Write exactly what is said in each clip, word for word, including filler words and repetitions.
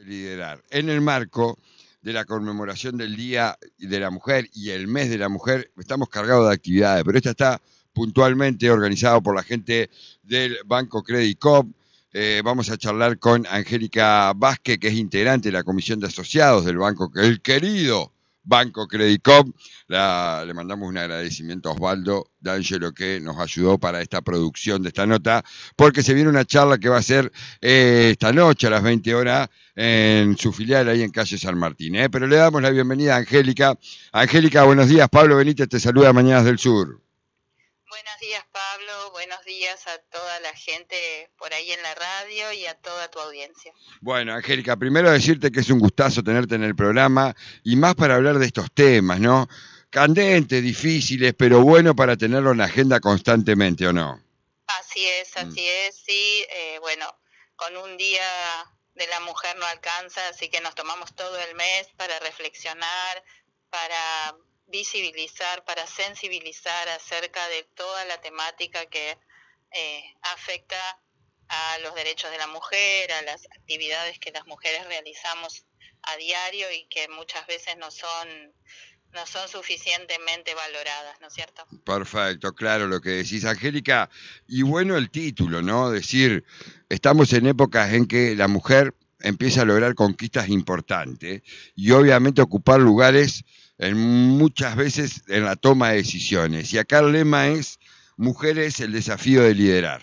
liderar. En el marco de la conmemoración del Día de la Mujer y el Mes de la Mujer, estamos cargados de actividades, pero esta está puntualmente organizada por la gente del Banco Credit Coop. Eh, vamos a charlar con Angélica Vázquez, que es integrante de la Comisión de Asociados del Banco, el querido Banco Credit Coop. La, le mandamos un agradecimiento a Osvaldo D'Angelo, que nos ayudó para esta producción de esta nota, porque se viene una charla que va a ser eh, esta noche a las veinte horas en su filial ahí en calle San Martín. ¿eh? Pero le damos la bienvenida a Angélica. Angélica, buenos días. Pablo Benítez te saluda, Mañanas del Sur. Buenos días, Pablo. Buenos días a toda la gente por ahí en la radio y a toda tu audiencia. Bueno, Angélica, primero decirte que es un gustazo tenerte en el programa y más para hablar de estos temas, ¿no? Candentes, difíciles, pero bueno para tenerlo en la agenda constantemente, ¿o no? Así es, así mm. es, sí. Eh, bueno, con un día de la mujer no alcanza, así que nos tomamos todo el mes para reflexionar, para visibilizar, para sensibilizar acerca de toda la temática que eh, afecta a los derechos de la mujer, a las actividades que las mujeres realizamos a diario y que muchas veces no son no son suficientemente valoradas, ¿no es cierto? Perfecto, claro lo que decís, Angélica. Y bueno el título, ¿no? Decir, estamos en épocas en que la mujer empieza a lograr conquistas importantes y obviamente ocupar lugares en muchas veces en la toma de decisiones. Y acá el lema es, mujeres, el desafío de liderar.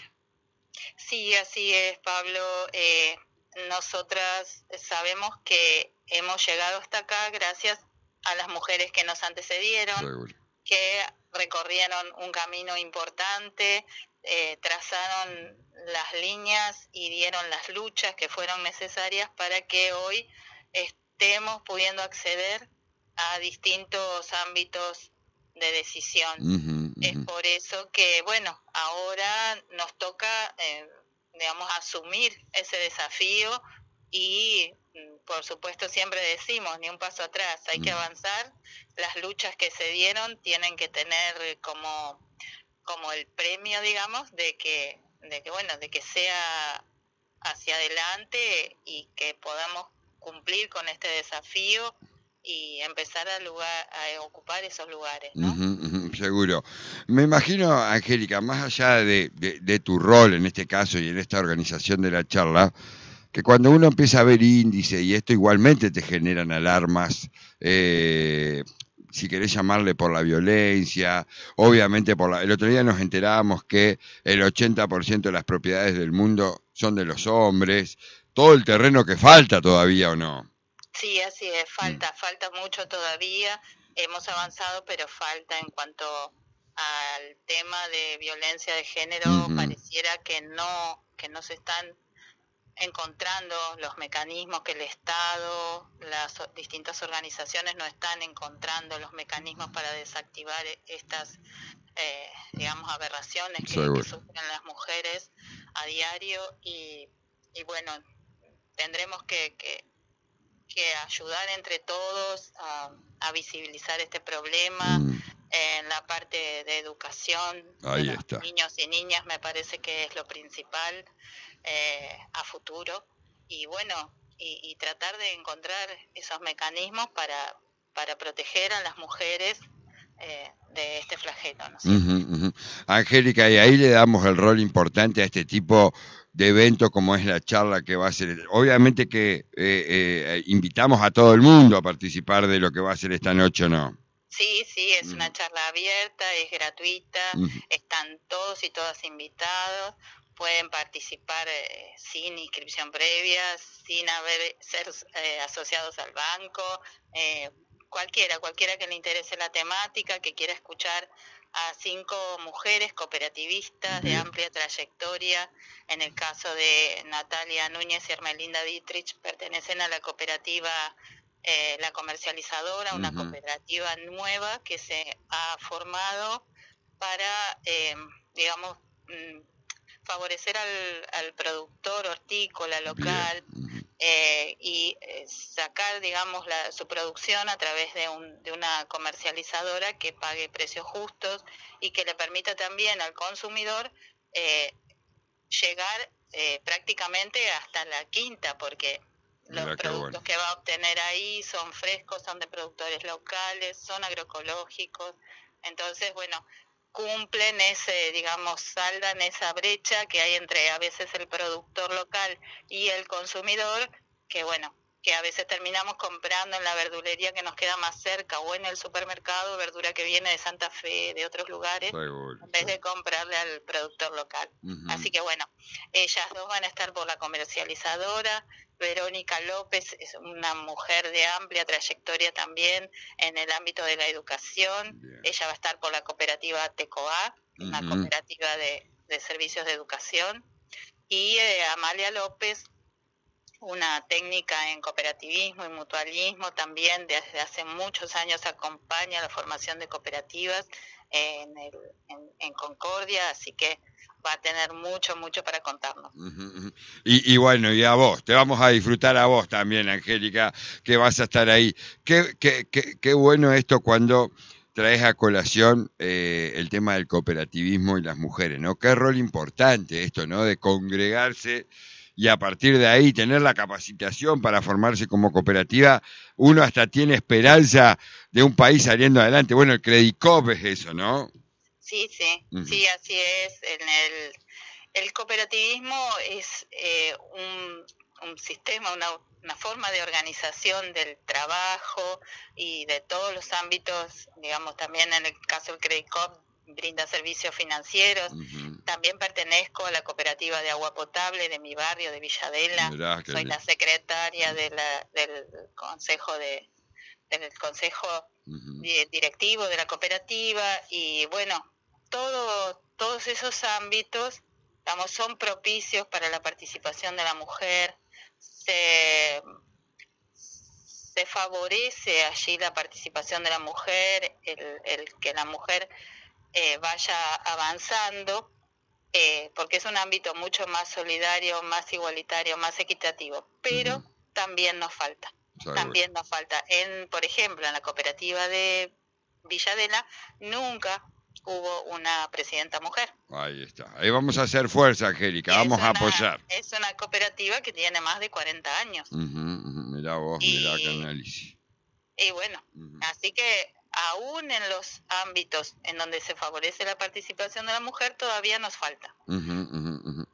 Sí, así es, Pablo. Eh, nosotras sabemos que hemos llegado hasta acá gracias a las mujeres que nos antecedieron, Seguro. que recorrieron un camino importante, eh, trazaron las líneas y dieron las luchas que fueron necesarias para que hoy estemos pudiendo acceder a distintos ámbitos de decisión. Uh-huh, uh-huh. Es por eso que, bueno, ahora nos toca, eh, digamos, asumir ese desafío y, por supuesto, siempre decimos, ni un paso atrás, hay uh-huh. que avanzar. Las luchas que se dieron tienen que tener como, como el premio, digamos, de que, de que, bueno, de que sea hacia adelante y que podamos cumplir con este desafío y empezar a, lugar, a ocupar esos lugares, ¿no? Uh-huh, uh-huh, seguro. Me imagino, Angélica, más allá de, de, de tu rol en este caso y en esta organización de la charla, que cuando uno empieza a ver índices, y esto igualmente te generan alarmas, eh, si querés llamarle por la violencia, obviamente por la... El otro día nos enterábamos que el ochenta por ciento de las propiedades del mundo son de los hombres, todo el terreno que falta todavía, ¿o no? Sí, así es, falta, mm. falta mucho todavía, hemos avanzado, pero falta en cuanto al tema de violencia de género, uh-huh. pareciera que no, que no se están encontrando los mecanismos, que el Estado, las distintas organizaciones no están encontrando los mecanismos para desactivar estas, eh, digamos, aberraciones que, que sufren las mujeres a diario y, y bueno, tendremos que... que que ayudar entre todos a, a visibilizar este problema mm. en la parte de educación Ahí de los está. niños y niñas, me parece que es lo principal eh, a futuro y bueno, y, y tratar de encontrar esos mecanismos para, para proteger a las mujeres eh, de este flagelo, ¿no? Uh-huh, uh-huh. Angélica, y ahí le damos el rol importante a este tipo de evento como es la charla que va a ser. Obviamente que eh, eh, invitamos a todo el mundo a participar de lo que va a ser esta noche, ¿no? Sí, sí, es uh-huh. una charla abierta, es gratuita, uh-huh. están todos y todas invitados, pueden participar eh, sin inscripción previa, sin haber ser eh, asociados al banco, eh, cualquiera, cualquiera que le interese la temática, que quiera escuchar a cinco mujeres cooperativistas Bien. de amplia trayectoria. En el caso de Natalia Núñez y Hermelinda Dietrich, pertenecen a la cooperativa eh, La Comercializadora, una uh-huh. cooperativa nueva que se ha formado para, eh, digamos, mm, favorecer al, al productor hortícola local eh, y eh, sacar, digamos, la, su producción a través de, un, de una comercializadora que pague precios justos y que le permita también al consumidor eh, llegar eh, prácticamente hasta la quinta, porque los Mirá, productos bueno. que va a obtener ahí son frescos, son de productores locales, son agroecológicos. Entonces, bueno, cumplen ese, digamos, saldan esa brecha que hay entre a veces el productor local y el consumidor, que bueno, que a veces terminamos comprando en la verdulería que nos queda más cerca o en el supermercado verdura que viene de Santa Fe, de otros lugares, Seguro, en vez sí. de comprarle al productor local. Uh-huh. Así que bueno, ellas dos van a estar por la comercializadora. Verónica López es una mujer de amplia trayectoria también en el ámbito de la educación. Bien. Ella va a estar por la cooperativa TECOA, uh-huh. una cooperativa de, de servicios de educación. Y eh, Amalia López, una técnica en cooperativismo y mutualismo, también desde hace muchos años acompaña la formación de cooperativas en, el, en, en Concordia, así que va a tener mucho, mucho para contarnos. Uh-huh. Y, y bueno, y a vos, te vamos a disfrutar a vos también, Angélica, que vas a estar ahí. Qué, qué, qué, qué bueno esto cuando traes a colación eh, el tema del cooperativismo y las mujeres, ¿no? Qué rol importante esto, ¿no? De congregarse y a partir de ahí tener la capacitación para formarse como cooperativa, uno hasta tiene esperanza de un país saliendo adelante. Bueno, el Credicop es eso, ¿no? Sí, sí, uh-huh. sí, así es. En el, el cooperativismo es eh, un, un sistema, una, una forma de organización del trabajo y de todos los ámbitos, digamos, también en el caso del Credicop brinda servicios financieros. Uh-huh. También pertenezco a la cooperativa de agua potable de mi barrio, de Villadela. Mirá, soy bien. La secretaria de la, del consejo de del consejo uh-huh. directivo de la cooperativa y bueno, todo, todos esos ámbitos, digamos, son propicios para la participación de la mujer. Se, se favorece allí la participación de la mujer, el, el que la mujer eh, vaya avanzando, eh, porque es un ámbito mucho más solidario, más igualitario, más equitativo, pero uh-huh. también nos falta. También nos falta. En, por ejemplo, en la cooperativa de Villadela nunca hubo una presidenta mujer. Ahí está. Ahí vamos a hacer fuerza, Angélica. Vamos una, a apoyar. Es una cooperativa que tiene más de cuarenta años. Uh-huh, uh-huh. Mirá vos, y, mirá qué análisis. Y bueno, uh-huh. así que aún en los ámbitos en donde se favorece la participación de la mujer, todavía nos falta. Uh-huh, uh-huh, uh-huh.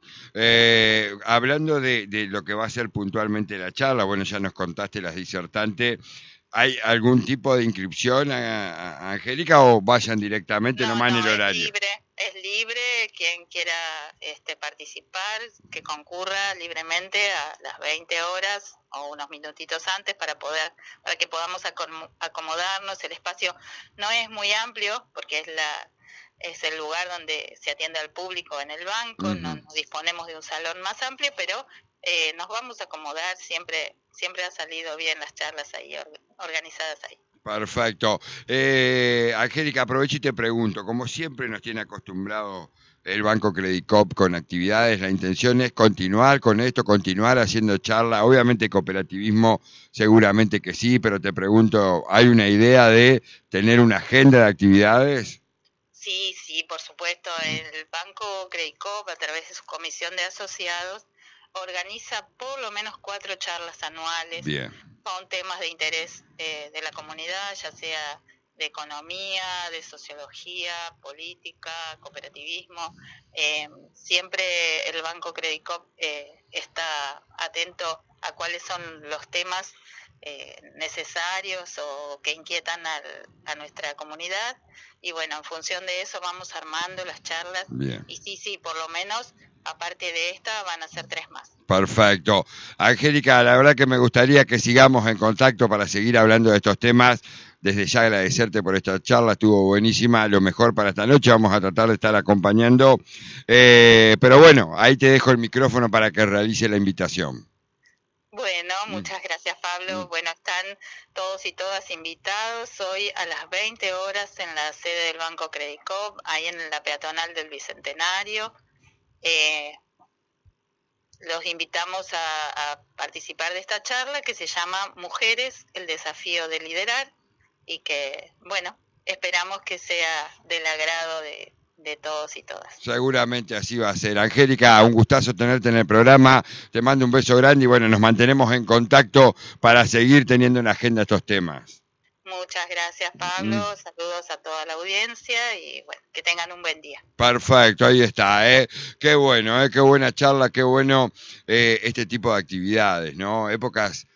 Eh, hablando de, de lo que va a ser puntualmente la charla, bueno, ya nos contaste las disertantes. ¿Hay algún tipo de inscripción, a, a Angélica, o vayan directamente no, nomás no, en el horario? Es libre, es libre quien quiera este, participar, que concurra libremente a las veinte horas o unos minutitos antes para poder, para que podamos acomodarnos. El espacio no es muy amplio porque es la es el lugar donde se atiende al público en el banco, uh-huh. no, no disponemos de un salón más amplio, pero eh, nos vamos a acomodar, siempre siempre ha salido bien las charlas ahí, or, organizadas ahí. Perfecto. Eh, Angélica, aprovecho y te pregunto, como siempre nos tiene acostumbrado el Banco Credicop con actividades, la intención es continuar con esto, continuar haciendo charlas, obviamente cooperativismo seguramente que sí, pero te pregunto, ¿hay una idea de tener una agenda de actividades? Sí, sí, por supuesto. El Banco Credicop, a través de su comisión de asociados, organiza por lo menos cuatro charlas anuales. Bien. Con temas de interés eh, de la comunidad, ya sea de economía, de sociología, política, cooperativismo. Eh, siempre el Banco Credicop eh, está atento a cuáles son los temas eh, necesarios o que inquietan al, a nuestra comunidad. Y bueno, en función de eso vamos armando las charlas. Bien. Y sí, sí, por lo menos, aparte de esta, van a ser tres más. Perfecto. Angélica, la verdad que me gustaría que sigamos en contacto para seguir hablando de estos temas. Desde ya agradecerte por esta charla, estuvo buenísima. Lo mejor para esta noche, vamos a tratar de estar acompañando. Eh, pero bueno, ahí te dejo el micrófono para que realice la invitación. Bueno, muchas gracias, Pablo. Bueno, están todos y todas invitados hoy a las veinte horas en la sede del Banco Credicop, ahí en la peatonal del Bicentenario. Eh, los invitamos a, a participar de esta charla que se llama Mujeres, el desafío de liderar, y que, bueno, esperamos que sea del agrado de, de todos y todas. Seguramente así va a ser. Angélica, un gustazo tenerte en el programa, te mando un beso grande y bueno, nos mantenemos en contacto para seguir teniendo en agenda estos temas. Muchas gracias, Pablo, mm. saludos a toda la audiencia y bueno, que tengan un buen día. Perfecto, ahí está, ¿eh? Qué bueno, ¿eh? Qué buena charla, qué bueno eh, este tipo de actividades, ¿no? Épocas